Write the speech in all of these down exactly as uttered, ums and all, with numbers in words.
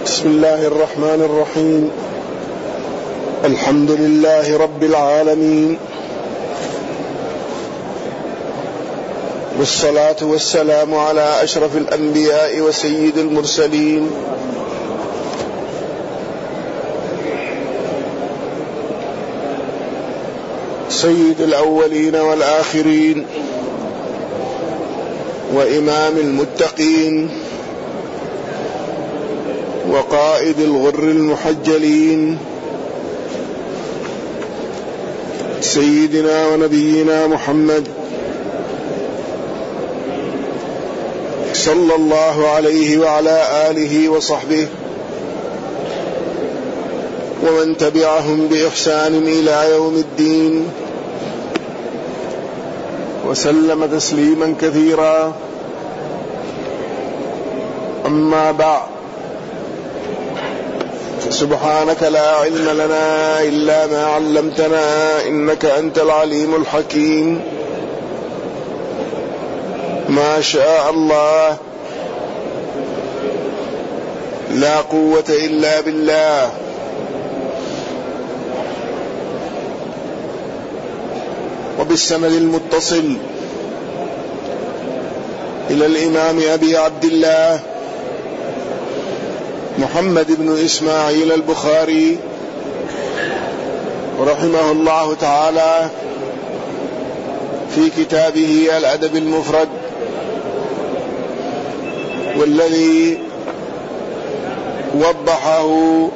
بسم الله الرحمن الرحيم. الحمد لله رب العالمين، والصلاة والسلام على أشرف الأنبياء وسيد المرسلين سيد الأولين والآخرين وإمام المتقين وقائد الغر المحجلين سيدنا ونبينا محمد صلى الله عليه وعلى آله وصحبه ومن تبعهم بإحسان إلى يوم الدين وسلم تسليما كثيرا. أما بعد، سبحانك لا علم لنا إلا ما علمتنا إنك أنت العليم الحكيم. ما شاء الله، لا قوة إلا بالله. وبالسند المتصل إلى الإمام أبي عبد الله محمد بن إسماعيل البخاري رحمه الله تعالى في كتابه الأدب المفرد، والذي وضحه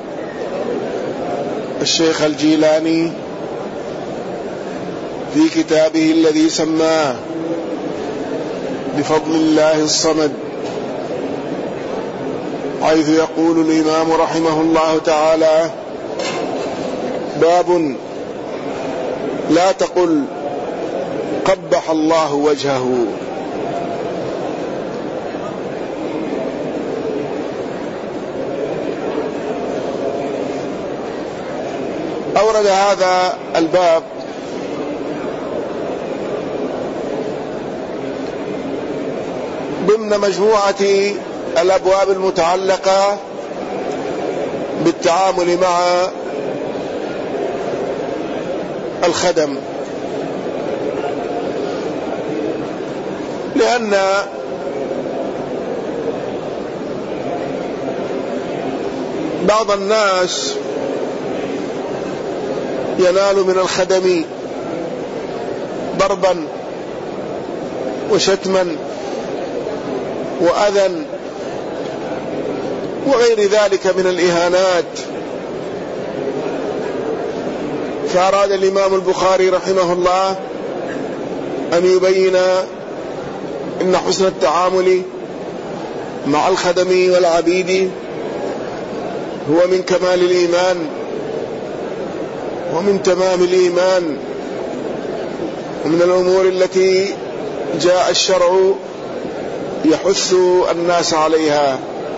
الشيخ الجيلاني في كتابه الذي سماه بفضل الله الصمد، حيث يقول الإمام رحمه الله تعالى: باب لا تقل قبح الله وجهه. أورد هذا الباب ضمن مجموعة الأبواب المتعلقة بالتعامل مع الخدم، لأن بعض الناس ينال من الخدم ضربا وشتما وأذى وغير ذلك من الإهانات. فأراد الإمام البخاري رحمه الله أن يبين أن حسن التعامل مع الخدم والعبيد هو من كمال الإيمان ومن تمام الإيمان، ومن الأمور التي جاء الشرع يحث الناس عليها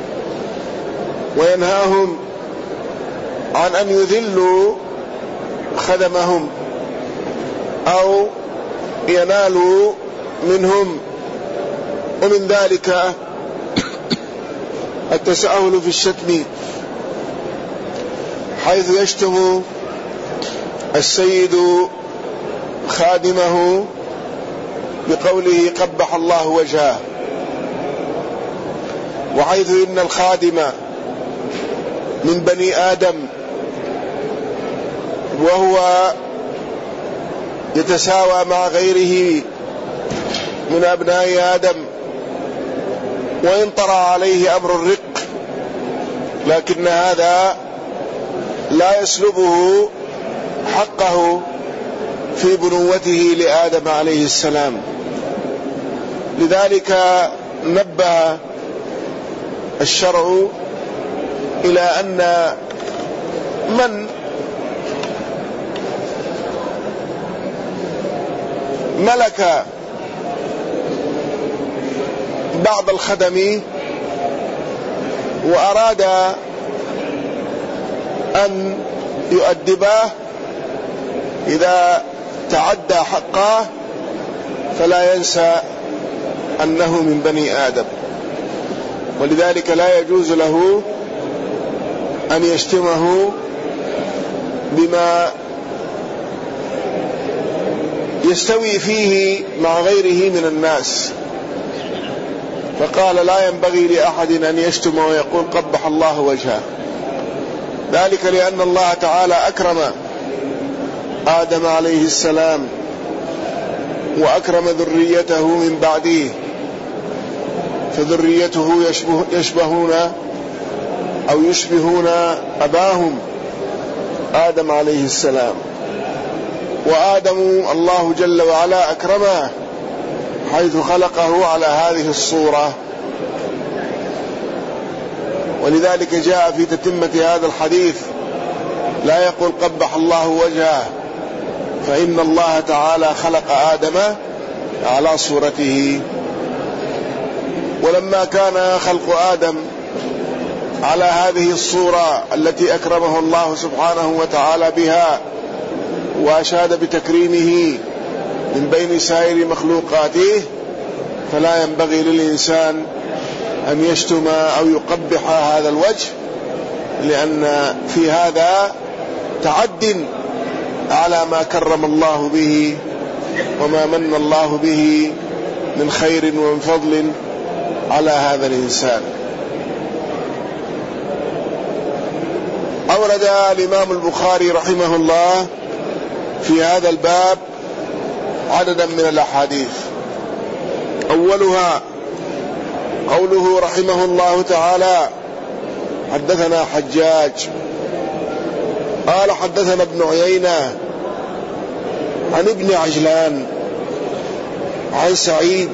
وينهاهم عن أن يذلوا خدمهم أو ينالوا منهم. ومن ذلك التساهل في الشتم، حيث يشتم السيد خادمه بقوله قبح الله وجهه، وحيث إن الخادم من بني آدم وهو يتساوى مع غيره من أبناء آدم، وإن طرأ عليه أمر الرق، لكن هذا لا يسلبه حقه في بنوته لآدم عليه السلام. لذلك نبه الشرع إلى أن من ملك بعض الخدم وأراد أن يؤدبه إذا تعدى حقه فلا ينسى أنه من بني آدم، ولذلك لا يجوز له أن يشتمه بما يستوي فيه مع غيره من الناس، فقال لا ينبغي لأحد أن يشتم ويقول قبح الله وجهه، ذلك لأن الله تعالى أكرم آدم عليه السلام وأكرم ذريته من بعده، فذريته يشبه يشبهون أو يشبهون أباهم آدم عليه السلام، وآدم الله جل وعلا أكرمه حيث خلقه على هذه الصورة. ولذلك جاء في تتمة هذا الحديث لا يقول قبح الله وجهه، فإن الله تعالى خلق آدم على صورته. ولما كان خلق آدم على هذه الصورة التي أكرمه الله سبحانه وتعالى بها وأشاد بتكريمه من بين سائر مخلوقاته، فلا ينبغي للإنسان أن يشتم أو يقبح هذا الوجه، لأن في هذا تعد على ما كرم الله به وما من الله به من خير ومن فضل على هذا الإنسان. أورد الإمام البخاري رحمه الله في هذا الباب عددا من الأحاديث، أولها قوله رحمه الله تعالى حدثنا حجاج قال حدثنا ابن عيينة عن ابن عجلان عن سعيد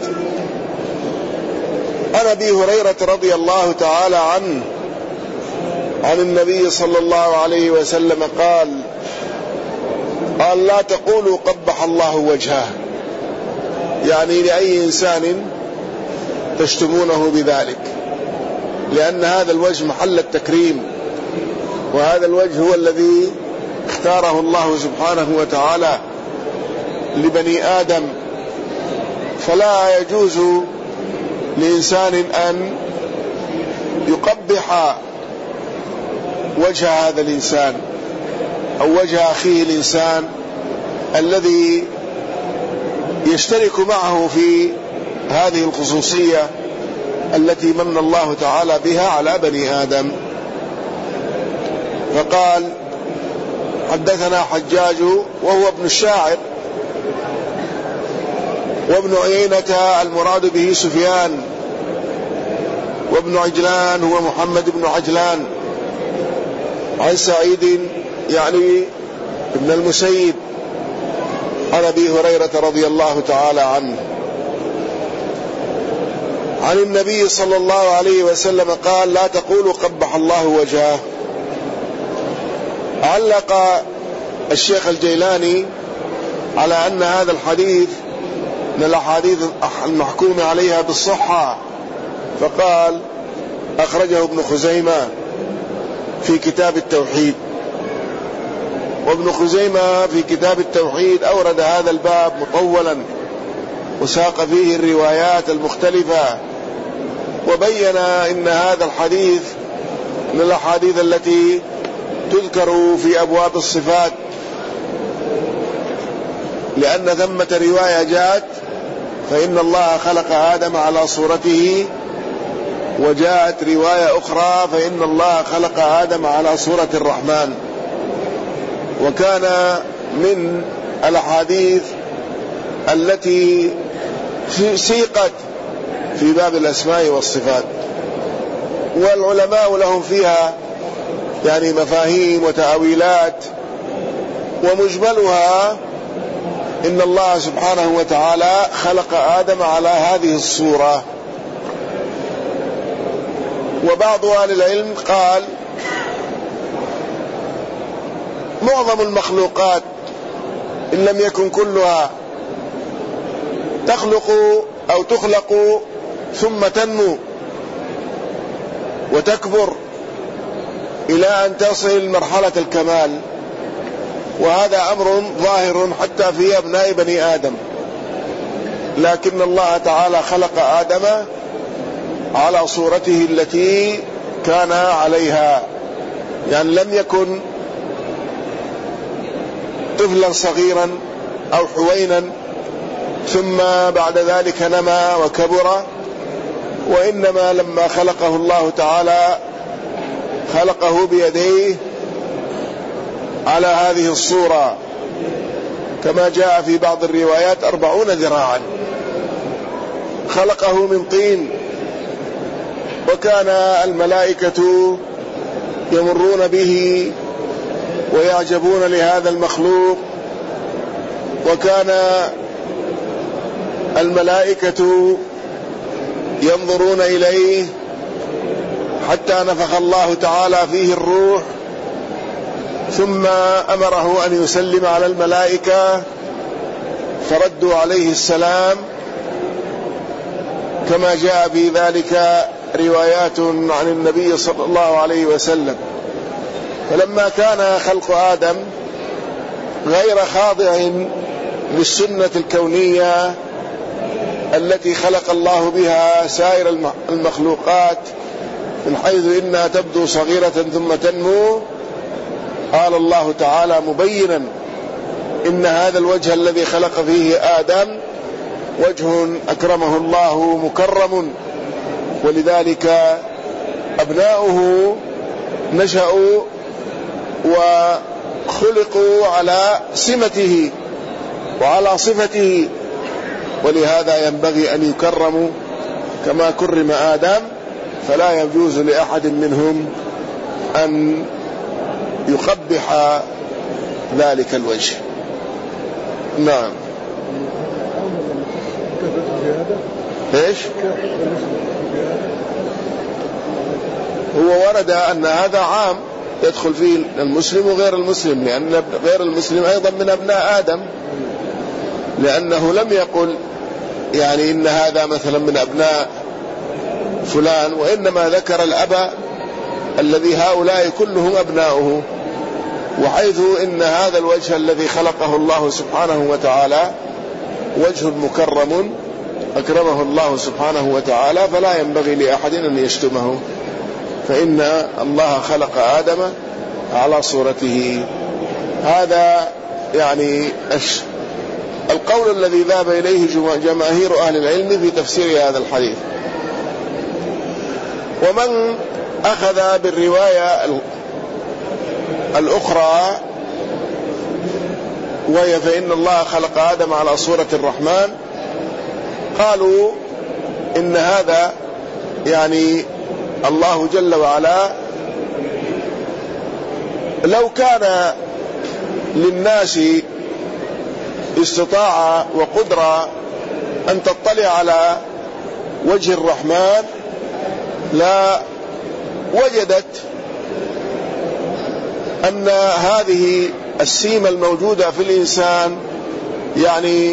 عن أبي هريرة رضي الله تعالى عنه عن النبي صلى الله عليه وسلم قال قال لا تقولوا قبح الله وجهه، يعني لأي إنسان تشتمونه بذلك، لأن هذا الوجه محل التكريم، وهذا الوجه هو الذي اختاره الله سبحانه وتعالى لبني آدم، فلا يجوز لإنسان أن يقبح وجه هذا الإنسان أو وجه أخيه الإنسان الذي يشترك معه في هذه الخصوصية التي من الله تعالى بها على بني آدم. فقال حدثنا حجاج وهو ابن الشاعر، وابن عيينة المراد به سفيان، وابن عجلان هو محمد بن عجلان، عن سعيد يعني ابن المسيب عن أبي هريرة رضي الله تعالى عنه عن النبي صلى الله عليه وسلم قال لا تقولوا قبح الله وجهه. علق الشيخ الجيلاني على أن هذا الحديث من الأحاديث المحكوم عليها بالصحة، فقال أخرجه ابن خزيمة في كتاب التوحيد، وابن خزيمة في كتاب التوحيد أورد هذا الباب مطولا وساق فيه الروايات المختلفة، وبين إن هذا الحديث من الأحاديث التي تذكر في أبواب الصفات، لأن ثمة رواية جاءت فإن الله خلق آدم على صورته، وجاءت رواية أخرى فإن الله خلق آدم على صورة الرحمن، وكان من الأحاديث التي سيقت في باب الأسماء والصفات، والعلماء لهم فيها يعني مفاهيم وتأويلات، ومجملها إن الله سبحانه وتعالى خلق آدم على هذه الصورة. وبعض أهل العلم قال معظم المخلوقات إن لم يكن كلها تخلق أو تخلق ثم تنمو وتكبر إلى أن تصل مرحلة الكمال، وهذا أمر ظاهر حتى في أبناء بني آدم، لكن الله تعالى خلق آدم على صورته التي كان عليها، يعني لم يكن طفلا صغيرا أو حوينا ثم بعد ذلك نما وكبر، وإنما لما خلقه الله تعالى خلقه بيديه على هذه الصورة، كما جاء في بعض الروايات أربعون ذراعا. خلقه من طين، وكان الملائكة يمرون به ويعجبون لهذا المخلوق، وكان الملائكة ينظرون إليه حتى نفخ الله تعالى فيه الروح، ثم أمره أن يسلم على الملائكة فردوا عليه السلام، كما جاء في ذلك روايات عن النبي صلى الله عليه وسلم. فلما كان خلق آدم غير خاضع للسنة الكونية التي خلق الله بها سائر المخلوقات، من حيث إنها تبدو صغيرة ثم تنمو، قال الله تعالى مبينا إن هذا الوجه الذي خلق فيه آدم وجه أكرمه الله مكرم، ولذلك أبناؤه نشأوا وخلقوا على سمته وعلى صفته، ولهذا ينبغي أن يكرموا كما كرم آدم، فلا يجوز لأحد منهم أن يقبح ذلك الوجه. نعم. ايش؟ هو ورد أن هذا عام يدخل فيه المسلم وغير المسلم، لأن غير المسلم أيضا من أبناء آدم، لأنه لم يقل يعني إن هذا مثلا من أبناء فلان، وإنما ذكر الأب الذي هؤلاء كلهم أبناؤه، وحيث إن هذا الوجه الذي خلقه الله سبحانه وتعالى وجه مكرم أكرمه الله سبحانه وتعالى، فلا ينبغي لأحد أن يشتمه، فإن الله خلق آدم على صورته. هذا يعني القول الذي ذهب إليه جماهير أهل العلم في تفسير هذا الحديث. ومن أخذ بالرواية الأخرى وهي فإن الله خلق آدم على صورة الرحمن، قالوا إن هذا يعني الله جل وعلا لو كان للناس استطاعة وقدرة أن تطلع على وجه الرحمن لا وجدت أن هذه السيمة الموجودة في الإنسان يعني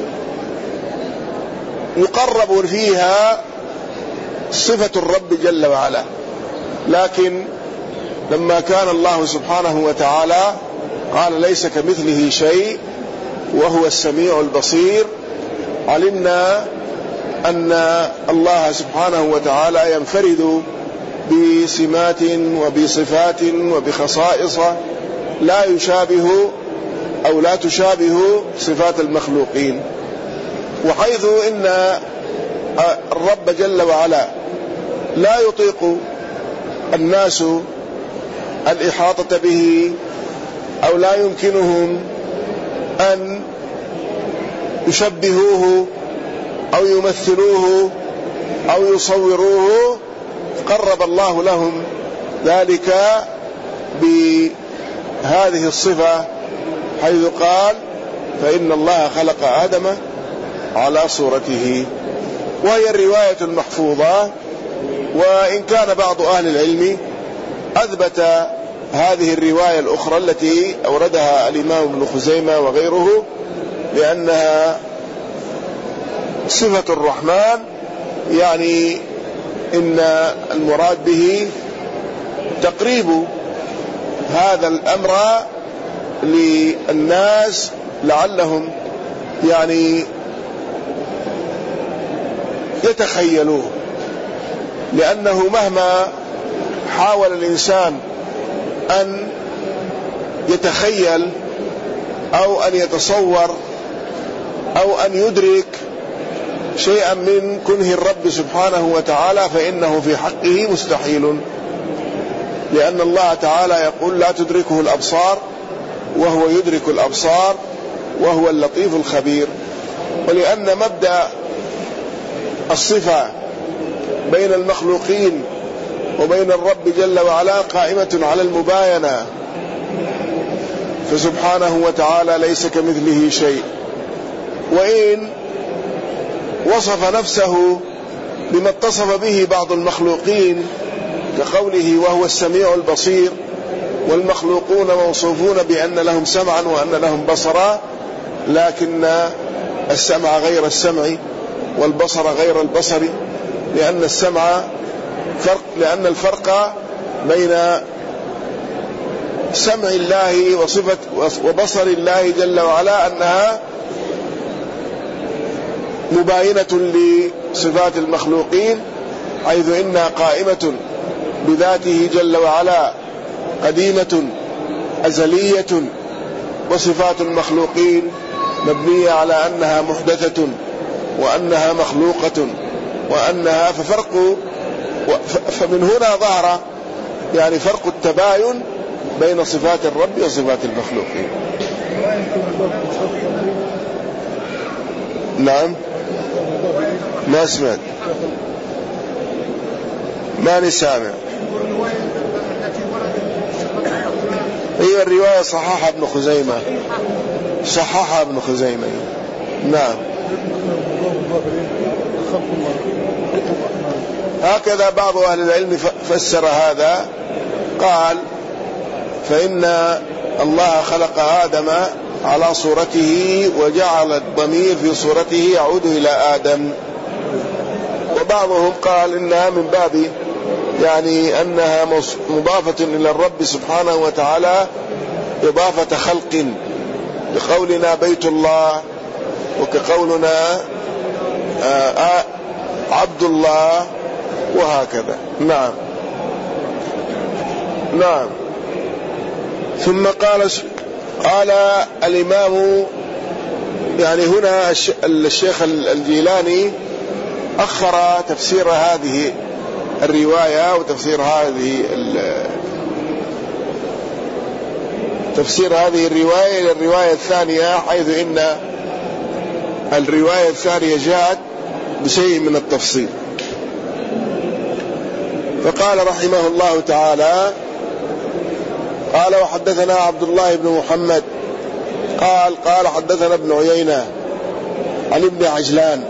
يقرب فيها صفة الرب جل وعلا، لكن لما كان الله سبحانه وتعالى قال ليس كمثله شيء وهو السميع البصير، علمنا أن الله سبحانه وتعالى ينفرد بسمات وبصفات وبخصائص لا يشابه أو لا تشابه صفات المخلوقين، وحيث إن الرب جل وعلا لا يطيق الناس الإحاطة به أو لا يمكنهم أن يشبهوه أو يمثلوه أو يصوروه، قرب الله لهم ذلك بهذه الصفة، حيث قال فإن الله خلق آدم على صورته، وهي الرواية المحفوظة. وإن كان بعض أهل العلم أثبت هذه الرواية الأخرى التي أوردها الإمام ابن خزيمة وغيره لأنها صفة الرحمن، يعني إن المراد به تقريب هذا الأمر للناس لعلهم يعني يتخيلوه، لأنه مهما حاول الإنسان أن يتخيل أو أن يتصور أو أن يدرك شيئا من كنه الرب سبحانه وتعالى، فإنه في حقه مستحيل، لأن الله تعالى يقول لا تدركه الأبصار وهو يدرك الأبصار وهو اللطيف الخبير. ولأن مبدأ الصفة بين المخلوقين وبين الرب جل وعلا قائمة على المباينة، فسبحانه وتعالى ليس كمثله شيء، وإن وصف نفسه بما اتصف به بعض المخلوقين كقوله وهو السميع البصير، والمخلوقون موصوفون بأن لهم سمعا وأن لهم بصرا، لكن السمع غير السمع والبصر غير البصر، لأن السمع فرق لأن الفرق بين سمع الله وصفة وبصر الله جل وعلا أنها مباينة لصفات المخلوقين، حيث إنها قائمة بذاته جل وعلا قديمة أزلية، وصفات المخلوقين مبنية على أنها محدثة وأنها مخلوقة وأنها ففرق فمن هنا ظهر يعني فرق التباين بين صفات الرب وصفات المخلوقين. نعم ما سمعت ماني سامع. هي الرواية صححها ابن خزيمة صححها ابن خزيمة نعم. هكذا بعض أهل العلم فسر هذا، قال فإن الله خلق آدم على صورته وجعل الضمير في صورته يعود إلى آدم، وبعضهم قال إنها من باب يعني أنها مضافة إلى الرب سبحانه وتعالى إضافة خلق، بقولنا بيت الله وكقولنا آه عبد الله وهكذا. نعم نعم. ثم قال قال الإمام يعني هنا الشيخ الجيلاني أخر تفسير هذه الرواية وتفسير هذه تفسير هذه الرواية إلى الرواية الثانية، حيث إن الرواية الثانية جاءت بشيء من التفصيل. فقال رحمه الله تعالى قال وحدثنا عبد الله بن محمد قال قال حدثنا ابن عيينة عن ابن عجلان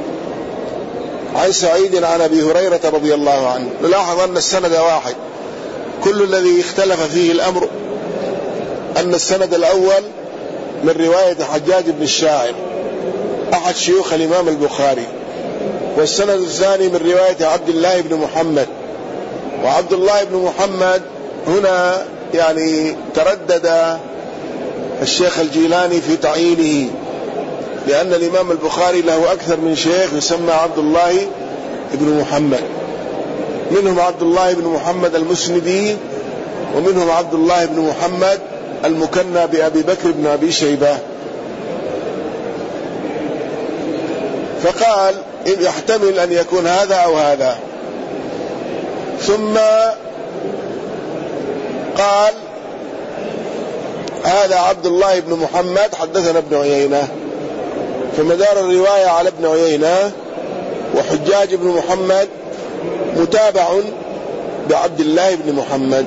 عن سعيد عن أبي هريرة رضي الله عنه. نلاحظ أن السند واحد، كل الذي اختلف فيه الأمر أن السند الأول من رواية حجاج بن الشاعر أحد شيوخ الإمام البخاري، والسند الثاني من رواية عبد الله بن محمد. وعبد الله بن محمد هنا يعني تردد الشيخ الجيلاني في تعيينه، لأن الإمام البخاري له أكثر من شيخ يسمى عبد الله بن محمد، منهم عبد الله بن محمد المسندي، ومنهم عبد الله بن محمد المكنى بأبي بكر بن أبي شيبة. فقال إن يحتمل أن يكون هذا أو هذا، ثم قال هذا عبد الله بن محمد حدثنا ابن عيينة، فمدار الرواية على ابن عيينة، وحجاج بن محمد متابع بعبد الله بن محمد،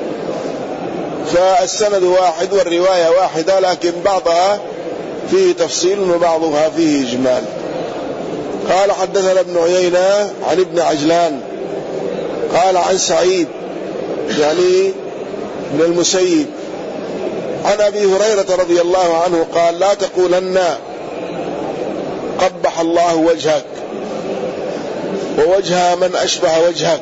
فالسند واحد والرواية واحدة، لكن بعضها فيه تفصيل وبعضها فيه إجمال. قال حدثنا ابن عيينة عن ابن عجلان قال عن سعيد يعني من المسيب عن أبي هريرة رضي الله عنه قال لا تقولن قبح الله وجهك ووجه من أشبه وجهك.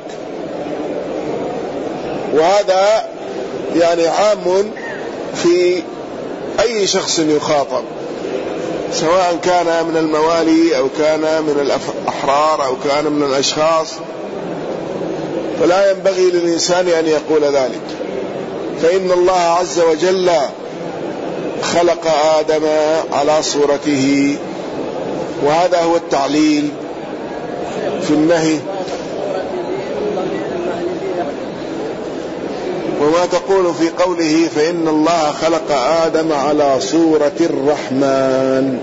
وهذا يعني عام في أي شخص يخاطب، سواء كان من الموالي أو كان من الأحرار أو كان من الأشخاص، فلا ينبغي للإنسان أن يقول ذلك. فإن الله عز وجل خلق آدم على صورته، وهذا هو التعليل في النهي. وما تقول في قوله فإن الله خلق آدم على صورة الرحمن؟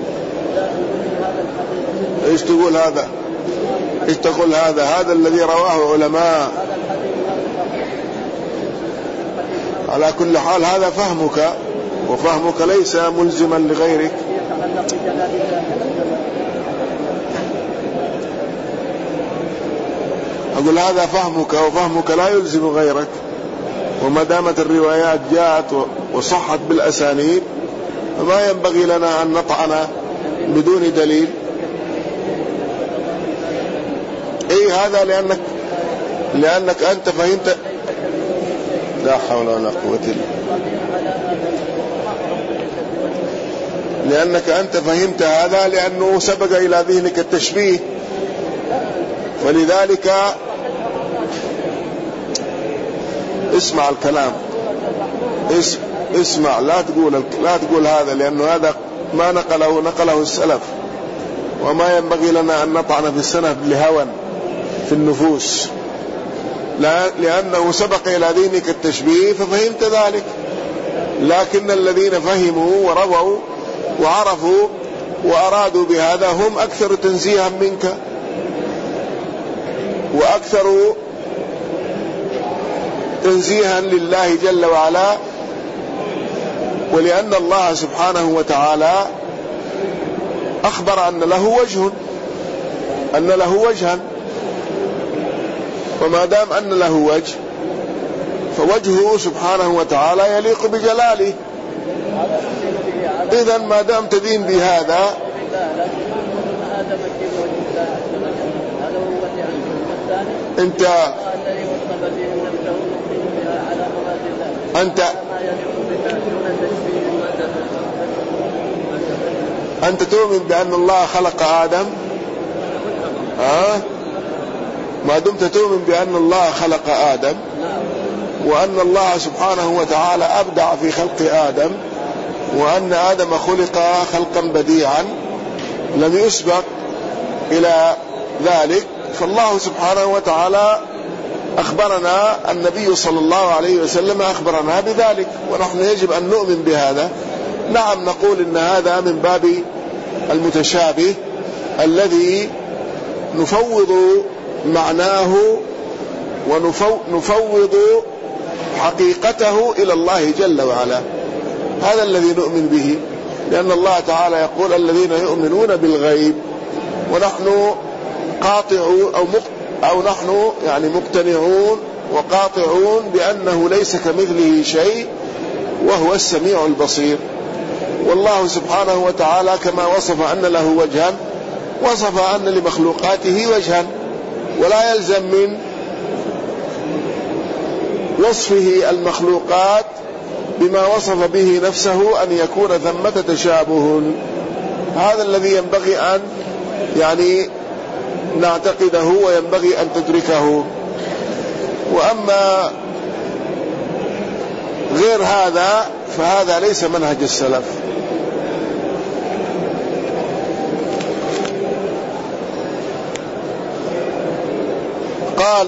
ايش تقول هذا؟ ايش تقول هذا؟ هذا الذي رواه علماء. على كل حال هذا فهمك، وفهمك ليس ملزما لغيرك. أقول هذا فهمك، وفهمك لا يلزم غيرك. وما دامت الروايات جاءت وصحت بالأسانيد فما ينبغي لنا أن نطعن بدون دليل. اي هذا لأنك لأنك أنت فهمت. لا حول ولا قوة إلا لأنك أنت فهمت هذا لأنه سبق إلى ذهنك التشبيه، ولذلك اسمع الكلام، اسمع، لا تقول لا تقول هذا، لأنه هذا ما نقله نقله السلف، وما ينبغي لنا أن نطعن في السلف لهوى في النفوس، لا لأنه سبق إلى ذهنك التشبيه ففهمت ذلك. لكن الذين فهموا ورووا وعرفوا وأرادوا بهذا هم أكثر تنزيها منك وأكثر تنزيها لله جل وعلا، ولأن الله سبحانه وتعالى أخبر أن له وجه أن له وجها، وما دام أن له وجه فوجهه سبحانه وتعالى يليق بجلاله. إذن ما دام تدين بهذا أنت أنت أنت تؤمن بأن الله خلق آدم؟ ها؟ ما دمت تؤمن بأن الله خلق آدم وأن الله سبحانه وتعالى أبدع في خلق آدم، وأن آدم خلق خلقا بديعا لم يسبق إلى ذلك، فالله سبحانه وتعالى أخبرنا، النبي صلى الله عليه وسلم أخبرنا بذلك، ونحن يجب أن نؤمن بهذا. نعم نقول إن هذا من باب المتشابه الذي نفوض معناه ونفوض حقيقته إلى الله جل وعلا. هذا الذي نؤمن به، لأن الله تعالى يقول الذين يؤمنون بالغيب، ونحن قاطعون أو مق أو نحن يعني مقتنعون وقاطعون بأنه ليس كمثله شيء وهو السميع البصير. والله سبحانه وتعالى كما وصف أن له وجها وصف أن لمخلوقاته وجها، ولا يلزم من وصفه المخلوقات بما وصف به نفسه أن يكون ثمة تشابه. هذا الذي ينبغي أن يعني نعتقده وينبغي أن تدركه. وأما غير هذا فهذا ليس منهج السلف. قال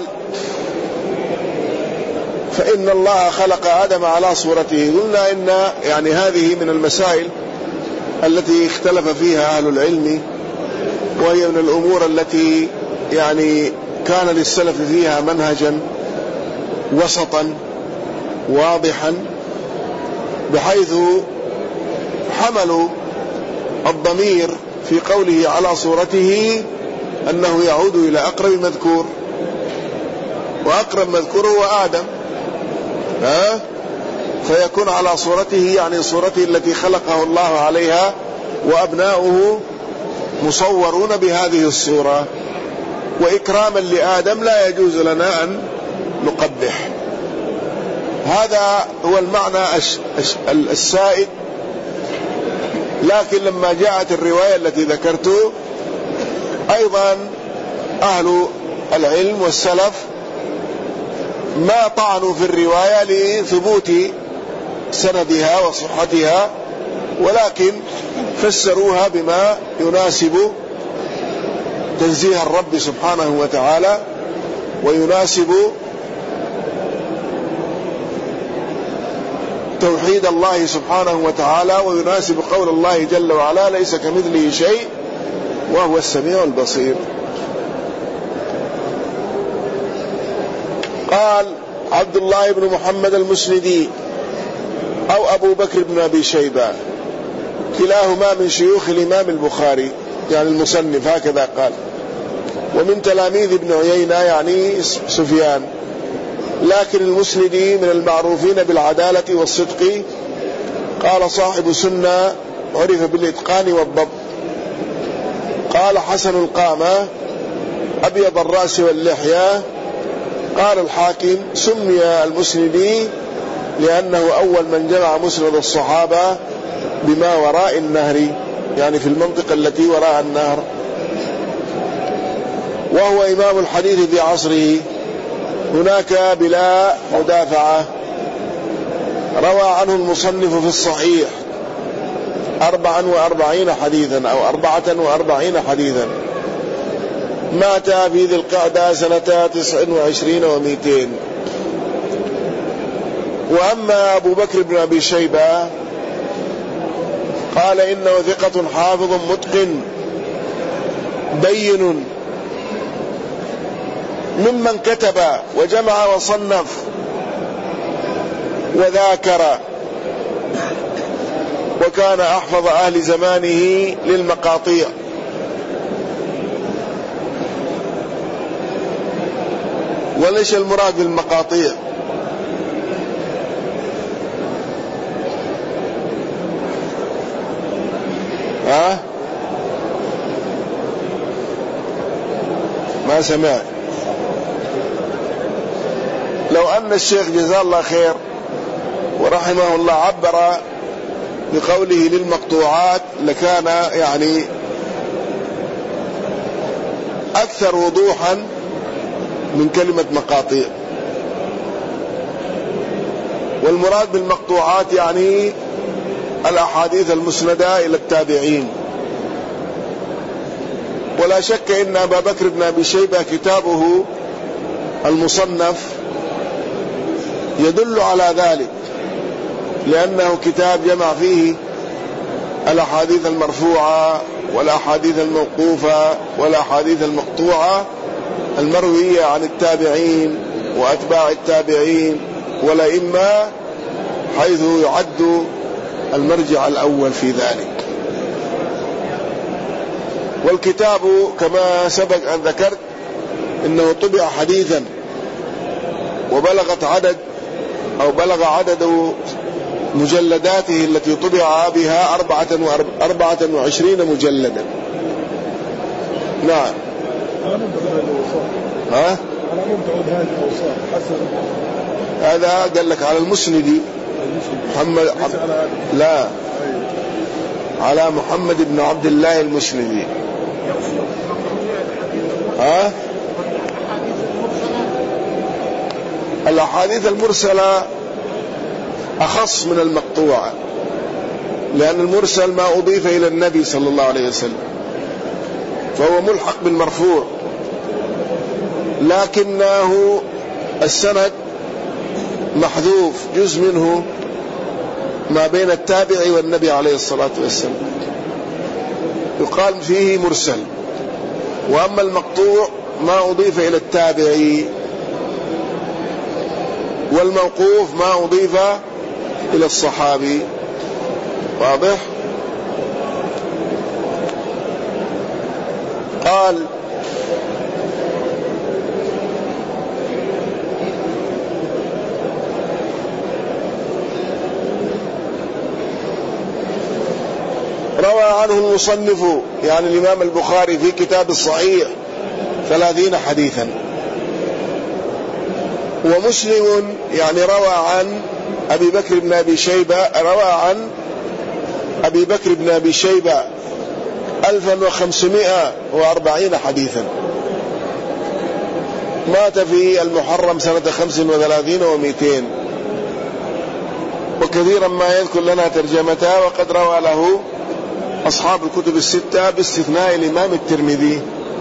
فإن الله خلق آدم على صورته. قلنا إن يعني هذه من المسائل التي اختلف فيها أهل العلم، وهي من الأمور التي يعني كان للسلف فيها منهجا وسطا واضحا، بحيث حملوا الضمير في قوله على صورته أنه يعود إلى أقرب مذكور، وأقرب مذكور هو آدم، ها؟ فيكون على صورته يعني صورته التي خلقه الله عليها، وأبناؤه مصورون بهذه الصورة. وإكراما لآدم لا يجوز لنا أن نقبح. هذا هو المعنى السائد. لكن لما جاءت الرواية التي ذكرته أيضا أهل العلم والسلف ما طعنوا في الرواية لثبوت سندها وصحتها، ولكن فسروها بما يناسب تنزيه الرب سبحانه وتعالى ويناسب توحيد الله سبحانه وتعالى ويناسب قول الله جل وعلا: ليس كمثله شيء وهو السميع البصير. قال عبد الله بن محمد المسندي أو أبو بكر بن أبي شيبة، كلاهما من شيوخ الإمام البخاري يعني المصنف، هكذا قال، ومن تلاميذ ابن عيينة يعني سفيان، لكن المسندي من المعروفين بالعدالة والصدق. قال صاحب سنة عرف بالإتقان والضبط. قال حسن القامة أبيض الرأس واللحية. قال الحاكم سمي المسندي لأنه أول من جمع مسند الصحابة بما وراء النهر، يعني في المنطقة التي وراء النهر، وهو إمام الحديث في عصره هناك بلا مدافعة. روى عنه المصنف في الصحيح أربعا وأربعين حديثا أو أربعة وأربعين حديثا. مات في ذي القعدة سنة تسع وعشرين ومئتين. وأما أبو بكر بن أبي شيبة قال إنه ثقة حافظ متقن بين، ممن كتب وجمع وصنف وذاكر، وكان أحفظ أهل زمانه للمقاطيع. وليش المراد بالمقاطيع؟ ها؟ ما سمعت. لو أن الشيخ جزاه الله خير ورحمه الله عبر بقوله للمقطوعات لكان يعني أكثر وضوحا من كلمة مقاطيع. والمراد بالمقطوعات يعني الأحاديث المسندة إلى التابعين. ولا شك إن أبا بكر بن أبي شيبة كتابه المصنف يدل على ذلك، لأنه كتاب جمع فيه الأحاديث المرفوعة والأحاديث الموقوفة والأحاديث المقطوعة المروية عن التابعين وأتباع التابعين والأئمة، حيث يعد المرجع الأول في ذلك. والكتاب كما سبق أن ذكرت إنه طبع حديثا، وبلغت عدد أو بلغ عدد مجلداته التي طبع بها أربعة وعشرين مجلدا. نعم. ها؟ هذا قال لك على المسندي محمد عب... لا على محمد بن عبد الله المسندي. ها؟ الأحاديث المرسلة أخص من المقطوعة، لأن المرسل ما أضيف إلى النبي صلى الله عليه وسلم فهو ملحق بالمرفوع، لكنه السند محذوف جزء منه ما بين التابع والنبي عليه الصلاة والسلام، يقال فيه مرسل. وأما المقطوع ما أضيف إلى التابع، والموقوف ما أضيف إلى الصحابي. واضح؟ قال روى عنه المصنف يعني الإمام البخاري في كتاب الصحيح ثلاثين حديثا. ومسلم يعني روى عن أبي بكر بن أبي شيبة روى عن أبي بكر بن أبي شيبة ألفا وخمسمائة وأربعين حديثا. مات في المحرم سنة خمس وثلاثين ومئتين. وكثيرا ما يذكر لنا ترجمتها، وقد روى له أصحاب الكتب الستة باستثناء الإمام الترمذي.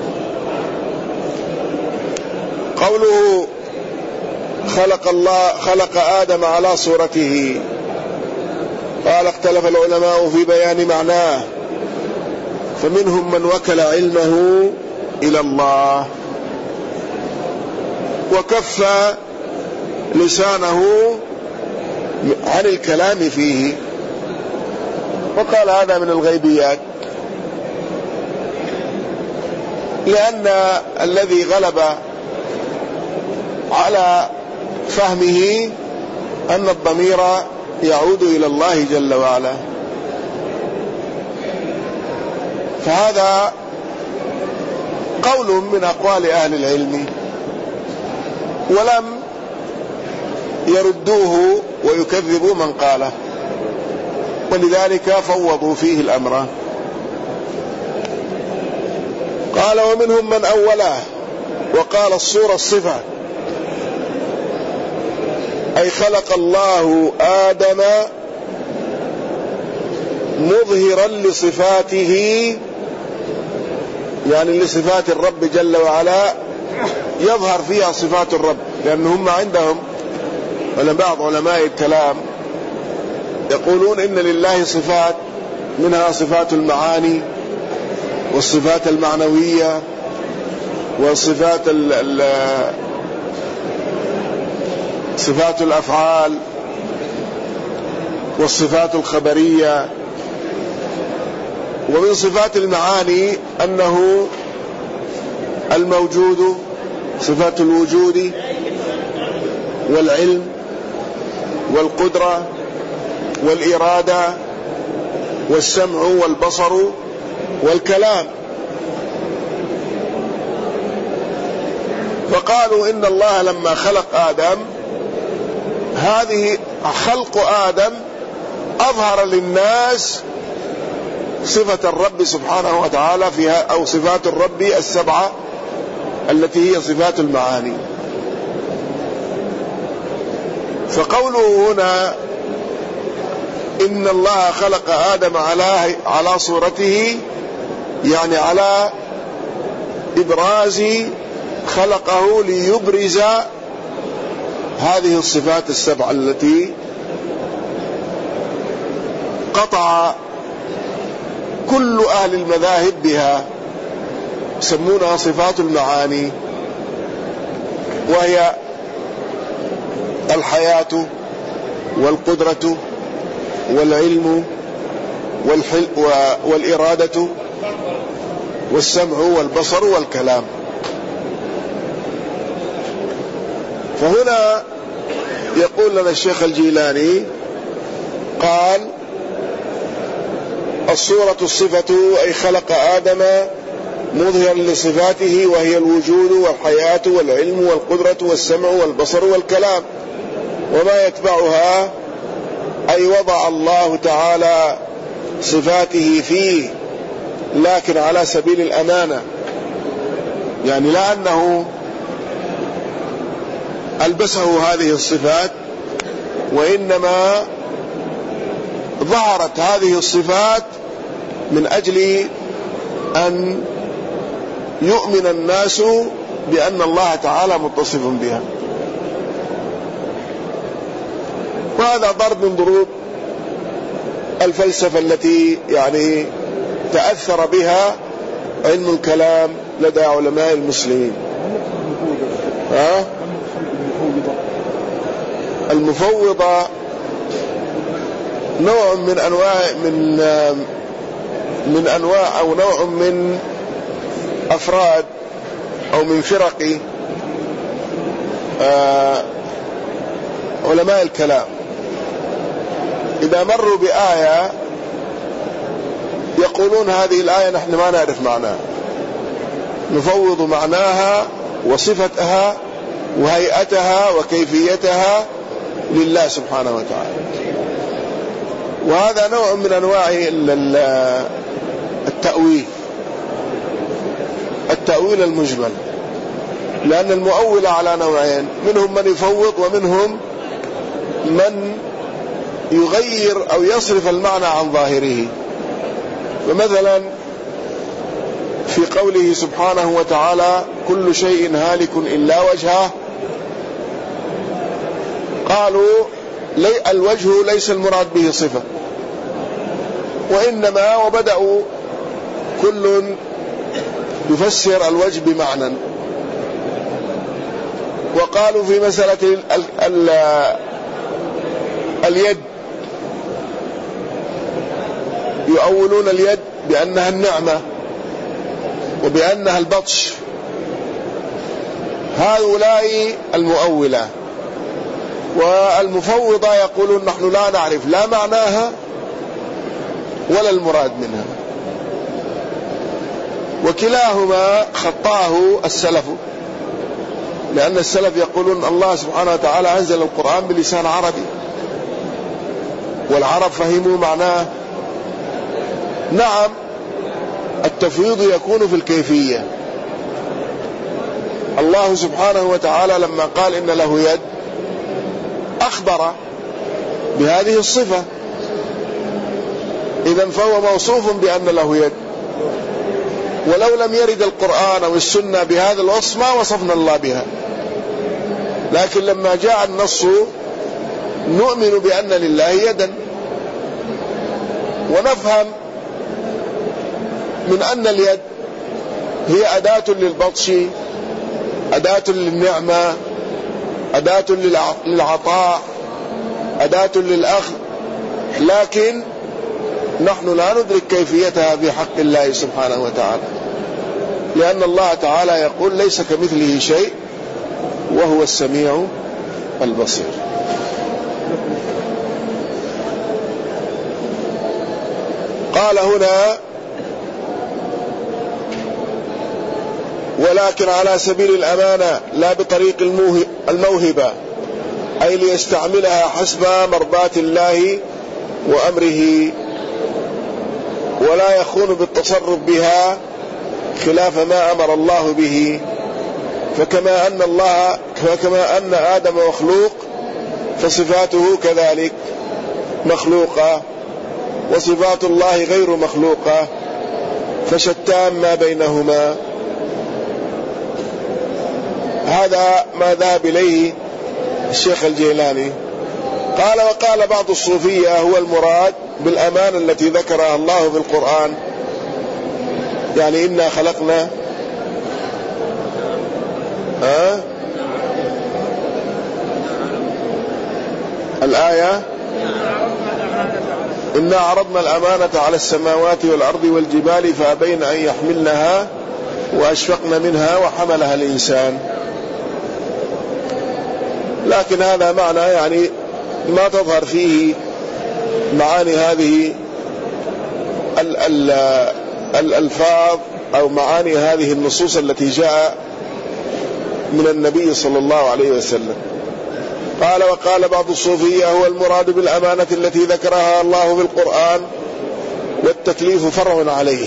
قوله خلق الله خلق آدم على صورته، قال اختلف العلماء في بيان معناه، فمنهم من وكل علمه إلى الله وكف لسانه عن الكلام فيه، وقال هذا من الغيبيات، لأن الذي غلب على فهمه أن الضمير يعود إلى الله جل وعلا. فهذا قول من أقوال أهل العلم، ولم يردوه ويكذبوا من قاله، ولذلك فوضوا فيه الأمر. قال ومنهم من أوله وقال الصورة الصفة، أي خلق الله آدم مظهرا لصفاته، يعني لصفات الرب جل وعلا، يظهر فيها صفات الرب، لأنهم عندهم ولا بعض علماء الكلام يقولون إن لله صفات، منها صفات المعاني والصفات المعنوية والصفات ال صفات الأفعال والصفات الخبرية. ومن صفات المعاني أنه الموجود، صفات الوجود والعلم والقدرة والإرادة والسمع والبصر والكلام. فقالوا إن الله لما خلق آدم، هذه خلق آدم أظهر للناس صفة الرب سبحانه وتعالى فيها، أو صفات الرب السبعة التي هي صفات المعاني. فقوله هنا إن الله خلق آدم على على صورته، يعني على إبراز، خلقه ليبرز هذه الصفات السبعة التي قطع كل أهل المذاهب بها، يسمونها صفات المعاني، وهي الحياة والقدرة والعلم والحل والإرادة والسمع والبصر والكلام. فهنا يقول لنا الشيخ الجيلاني قال الصورة الصفة، أي خلق آدم مظهرا لصفاته، وهي الوجود والحياة والعلم والقدرة والسمع والبصر والكلام، وما يتبعها، أي وضع الله تعالى صفاته فيه، لكن على سبيل الأمانة، يعني لا أنه ألبسه هذه الصفات، وإنما ظهرت هذه الصفات من أجل أن يؤمن الناس بأن الله تعالى متصف بها. وهذا ضرب من ضروب الفلسفة التي يعني تأثر بها علم الكلام لدى علماء المسلمين. ها؟ المفوضة نوع من أنواع من من أنواع أو نوع من أفراد أو من فرق آه علماء الكلام. إذا مروا بآية يقولون هذه الآية نحن ما نعرف معناها، نفوض معناها وصفتها وهيئتها وكيفيتها لله سبحانه وتعالى. وهذا نوع من أنواع التأويل التأويل المجمل، لأن المؤول على نوعين، منهم من يفوض ومنهم من يغير أو يصرف المعنى عن ظاهره. ومثلا في قوله سبحانه وتعالى كل شيء هالك إلا وجهه، قالوا لي الوجه ليس المراد به صفة، وإنما وبدأوا كل يفسر الوجه بمعنى. وقالوا في مسألة ال ال اليد يؤولون اليد بأنها النعمة وبأنها البطش، هؤلاء المؤولة. والمفوضة يقولون نحن لا نعرف لا معناها ولا المراد منها، وكلاهما خطاه السلف، لأن السلف يقولون الله سبحانه وتعالى أنزل القرآن بلسان عربي والعرب فهموا معناه. نعم، التفويض يكون في الكيفية. الله سبحانه وتعالى لما قال إن له يد أخبر بهذه الصفة، إذن فهو موصوف بأن له يد، ولو لم يرد القرآن أو السنة بهذا الوصف ما وصفنا الله بها. لكن لما جاء النص نؤمن بأن لله يدا، ونفهم من أن اليد هي أداة للبطش، أداة للنعمة، أداة للعطاء، أداة للأخذ، لكن نحن لا ندرك كيفيتها في حق الله سبحانه وتعالى، لأن الله تعالى يقول ليس كمثله شيء وهو السميع البصير. قال هنا ولكن على سبيل الأمانة لا بطريق الموهبة، أي ليستعملها حسب مرضاة الله وأمره، ولا يخون بالتصرف بها خلاف ما أمر الله به. فكما أن الله فكما أن آدم مخلوق فصفاته كذلك مخلوقة، وصفات الله غير مخلوقة، فشتان ما بينهما. هذا ما ذهب إليه الشيخ الجيلاني. قال وقال بعض الصوفية هو المراد بالأمانة التي ذكرها الله في القرآن، يعني إنا خلقنا ها الآية إنا عرضنا الأمانة على السماوات والأرض والجبال فأبين أن يحملنها وأشفقن منها وحملها الإنسان. لكن هذا معنى يعني ما تظهر فيه معاني هذه الألفاظ أو معاني هذه النصوص التي جاء من النبي صلى الله عليه وسلم. قال وقال بعض الصوفية هو المراد بالأمانة التي ذكرها الله في القرآن، والتكليف فرع عليه،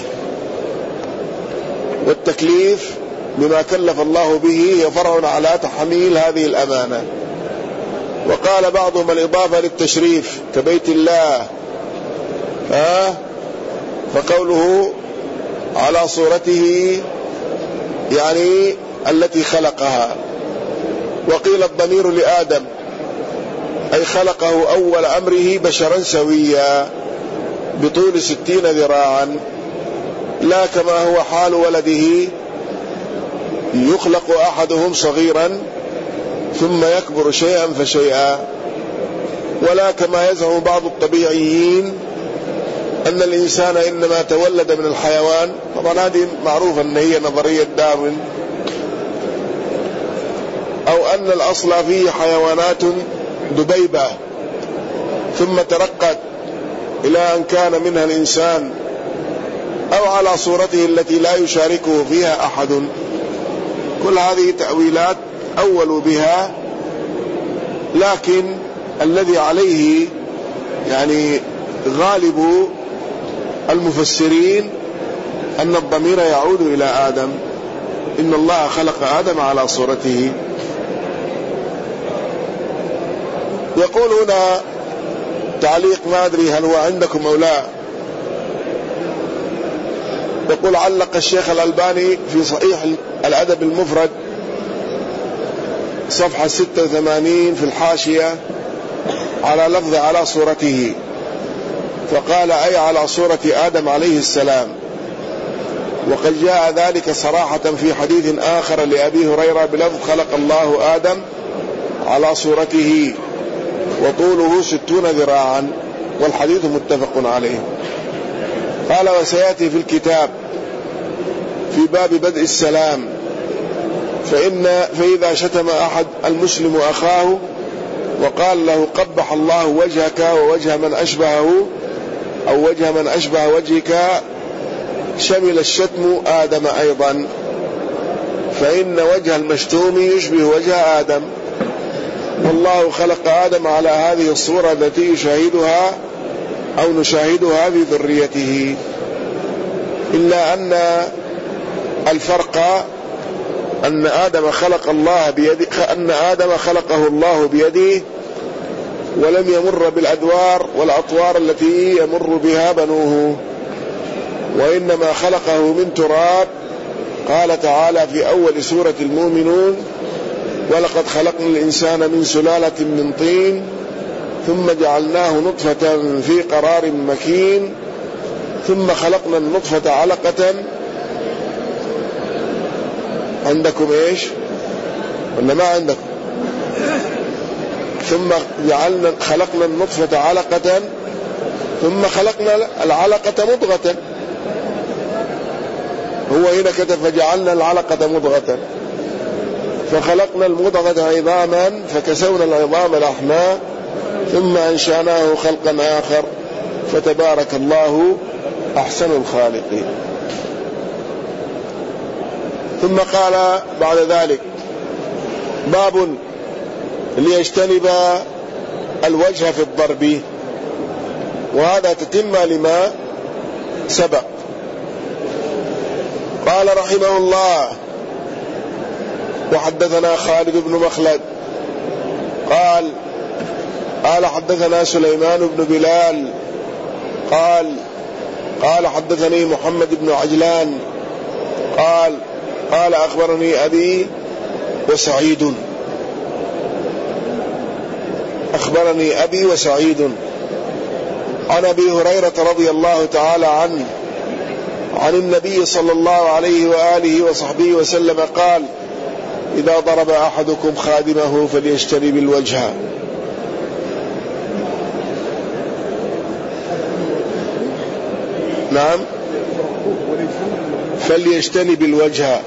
والتكليف بما كلف الله به فرع على تحميل هذه الأمانة. وقال بعضهم الإضافة للتشريف كبيت الله، ها فقوله على صورته يعني التي خلقها. وقيل الضمير لآدم أي خلقه أول أمره بشرا سويا بطول ستين ذراعا، لا كما هو حال ولده يخلق أحدهم صغيرا ثم يكبر شيئا فشيئا، ولا كما يزعم بعض الطبيعيين أن الإنسان إنما تولد من الحيوان. طبعا هذه معروفة أن هي نظرية داروين، أو أن الأصل فيه حيوانات دبيبة ثم ترقت إلى أن كان منها الإنسان، أو على صورته التي لا يشاركه فيها أحد. كل هذه تأويلات أولوا بها، لكن الذي عليه يعني غالب المفسرين أن الضمير يعود إلى آدم، إن الله خلق آدم على صورته. يقول هنا تعليق ما أدري هل هو عندكم أو لا. يقول علق الشيخ الألباني في صحيح الأدب المفرد صفحة ستة وثمانين في الحاشية على لفظ على صورته، فقال أي على صورة آدم عليه السلام، وقد جاء ذلك صراحة في حديث آخر لأبي هريرة بلفظ خلق الله آدم على صورته وطوله ستون ذراعا، والحديث متفق عليه. قال وسيأتي في الكتاب في باب بدء السلام فإن فإذا شتم أحد المسلم أخاه وقال له قبح الله وجهك ووجه من أشبهه أو وجه من أشبه وجهك شمل الشتم آدم أيضا، فإن وجه المشتوم يشبه وجه آدم، والله خلق آدم على هذه الصورة التي يشاهدها أو نشاهدها في ذريته، إلا أن الفرق أن آدم خلق الله بيده أن آدم خلقه الله بيده ولم يمر بالأدوار والأطوار التي يمر بها بنوه، وإنما خلقه من تراب. قال تعالى في أول سورة المؤمنون ولقد خلقنا الإنسان من سلالة من طين ثم جعلناه نطفة في قرار مكين ثم خلقنا النطفة علقة. عندكم إيش ولا ما عندكم؟ ثم جعلنا خلقنا النطفة علقة ثم خلقنا العلقة مضغة. هو هنا كتب فجعلنا العلقة مضغة، فخلقنا المضغة عظاما فكسونا العظام لحما ثم أنشأناه خلقا آخر فتبارك الله أحسن الخالقين. ثم قال بعد ذلك باب ليجتنب الوجه في الضرب، وهذا تتم لما سبق. قال رحمه الله وحدثنا خالد بن مخلد قال قال حدثنا سليمان بن بلال قال قال حدثني محمد بن عجلان قال قال أخبرني أبي وسعيد أخبرني أبي وسعيد عن أبي هريرة رضي الله تعالى عنه عن النبي صلى الله عليه وآله وصحبه وسلم قال إذا ضرب أحدكم خادمه فليجتنب الوجه. نعم فليجتنب الوجه.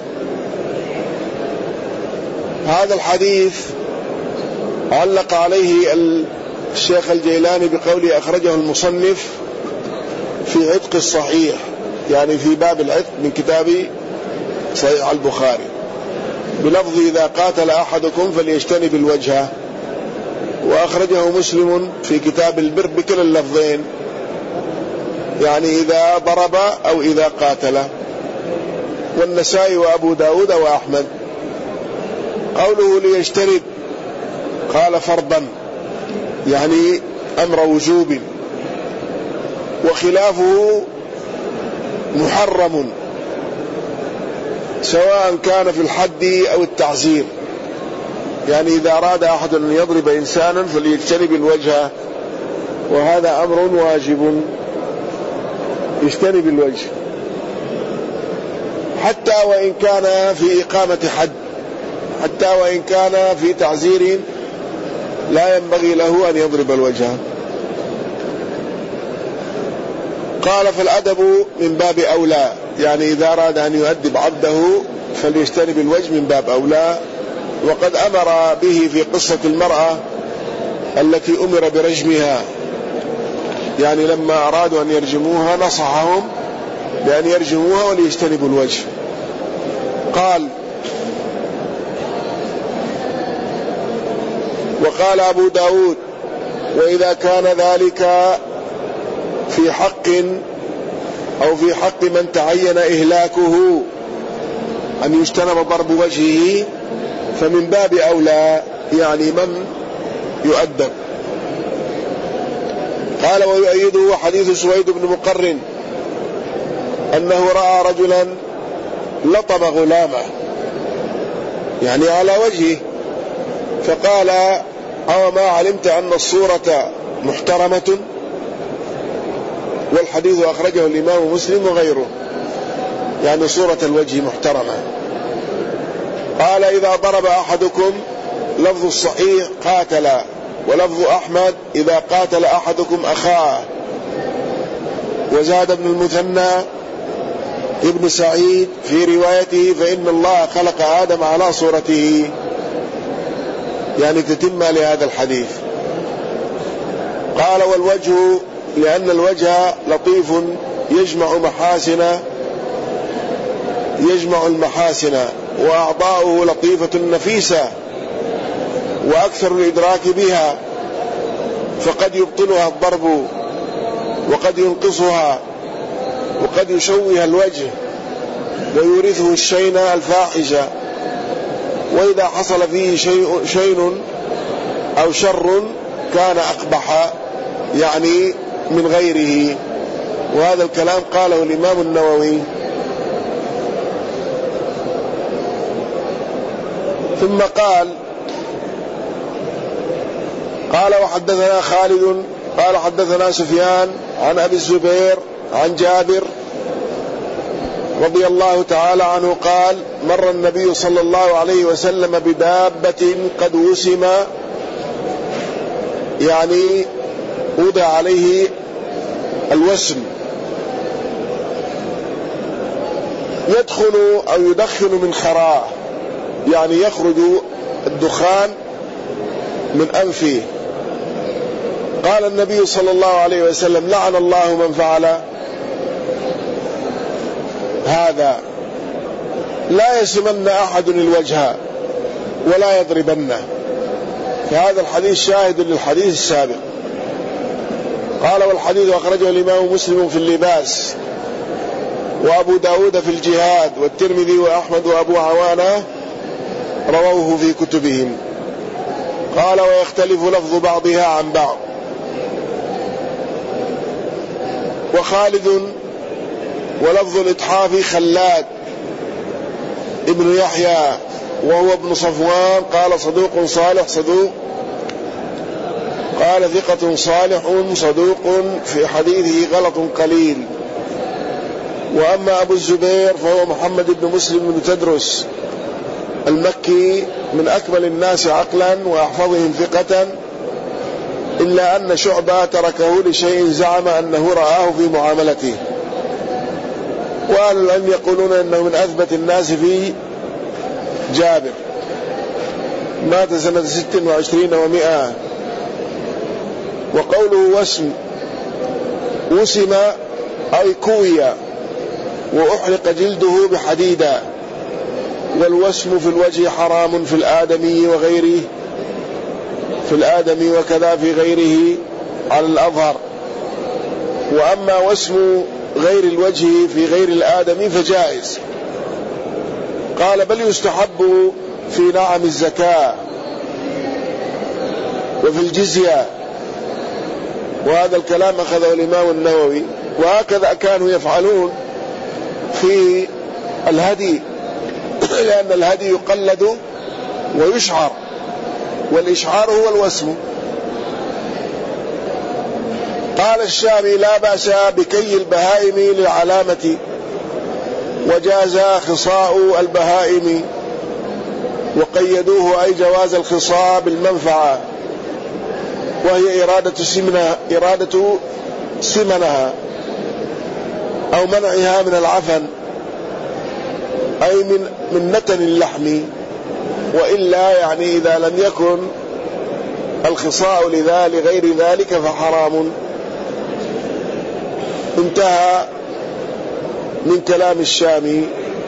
هذا الحديث علق عليه الشيخ الجيلاني بقوله أخرجه المصنف في عتق الصحيح، يعني في باب العتق من كتاب صحيح البخاري بلفظ إذا قاتل أحدكم فليجتنب الوجه، وأخرجه مسلم في كتاب البر بكل اللفظين، يعني إذا ضرب أو إذا قاتل، والنسائي وأبو داود وأحمد. قوله ليجتنب قال فرضا يعني أمر وجوب، وخلافه محرم سواء كان في الحد أو التعزير، يعني إذا أراد أحد أن يضرب إنسانا فليجتنب الوجه، وهذا أمر واجب يجتنب الوجه، حتى وإن كان في إقامة حد، حتى وإن كان في تعزير لا ينبغي له أن يضرب الوجه. قال فالأدب من باب أولى، يعني إذا أراد أن يؤدب عبده فليجتنب الوجه من باب أولى. وقد أمر به في قصة المرأة التي أمر برجمها، يعني لما أرادوا أن يرجموها نصحهم بأن يرجموها وليجتنبوا الوجه. قال وقال أبو داود وإذا كان ذلك في حق أو في حق من تعين إهلاكه أن يجتنب ضرب وجهه فمن باب أولى، يعني من يؤدب. قال ويؤيده حديث سويد بن مقرن أنه رأى رجلا لطم غلامه يعني على وجهه، فقال أو ما علمت أن الصورة محترمة؟ والحديث أخرجه الإمام مسلم وغيره، يعني صورة الوجه محترمة. قال إذا ضرب أحدكم، لفظ الصحيح قاتل، ولفظ أحمد إذا قاتل أحدكم أخاه. وزاد ابن المثنى ابن سعيد في روايته فإن الله خلق آدم على صورته، يعني تتم لهذا الحديث. قال والوجه لأن الوجه لطيف يجمع محاسن يجمع المحاسن وأعضاؤه لطيفة نفيسة وأكثر الإدراك بها، فقد يبطلها الضرب وقد ينقصها وقد يشوه الوجه ويورثه الشين الفاحشة، وإذا حصل فيه شيء شين أو شر كان أقبح يعني من غيره. وهذا الكلام قاله الإمام النووي. ثم قال قال وحدثنا خالد قال حدثنا سفيان عن أبي الزبير عن جابر رضي الله تعالى عنه قال مر النبي صلى الله عليه وسلم بدابة قد وسم، يعني وضع عليه الوسم، يدخل أو يدخن من خراه، يعني يخرج الدخان من أنفه. قال النبي صلى الله عليه وسلم لعن الله من فعل هذا، لا يسمن أحد الوجه ولا يضربنه. فهذا الحديث شاهد للحديث السابق. قال والحديث أخرجه الإمام مسلم في اللباس، وأبو داود في الجهاد، والترمذي وأحمد وأبو عوانة رووه في كتبهم. قال ويختلف لفظ بعضها عن بعض. وخالد ولفظ الإتحاف خلاد ابن يحيى وهو ابن صفوان قال صدوق صالح صدوق قال ثقة صالح صدوق في حديثه غلط قليل. وأما أبو الزبير فهو محمد بن مسلم بن تدرس المكي من أكمل الناس عقلا وأحفظهم ثقة، إلا أن شعبة تركه لشيء زعم أنه رآه في معاملته. وأهل العلم يقولون أنه من أثبت الناس في جابر، مات سنة ست وعشرين ومئة. وقوله وسم وسم أي كوي وأحرق جلده بحديدة، والوسم في الوجه حرام في الآدمي وغيره في الآدمي وكذا في غيره على الأظهر. وأما وسم غير الوجه في غير الآدمي فجائز. قال بل يستحب في نعم الزكاة وفي الجزية، وهذا الكلام أخذه الإمام النووي. وهكذا كانوا يفعلون في الهدي، لأن الهدي يقلد ويشعر، والإشعار هو الوسم. قال الشامي لا بأس بكي البهائم للعلامة، وجاز خصاء البهائم، وقيدوه أي جواز الخصاء بالمنفعة، وهي إرادة سمنها, إرادة سمنها أو منعها من العفن، أي من, من نتن اللحم. وإلا يعني إذا لم يكن الخصاء لذا لغير ذلك فحرام. انتهى من كلام الشامي.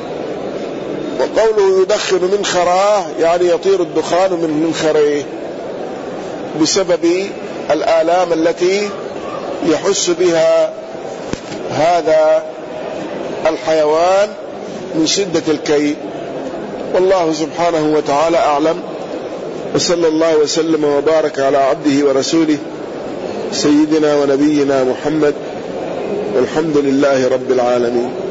وقوله يدخن من خراه يعني يطير الدخان من من خريه بسبب الآلام التي يحس بها هذا الحيوان من شدة الكي. والله سبحانه وتعالى أعلم، وصلى الله وسلم وبارك على عبده ورسوله سيدنا ونبينا محمد، والحمد لله رب العالمين.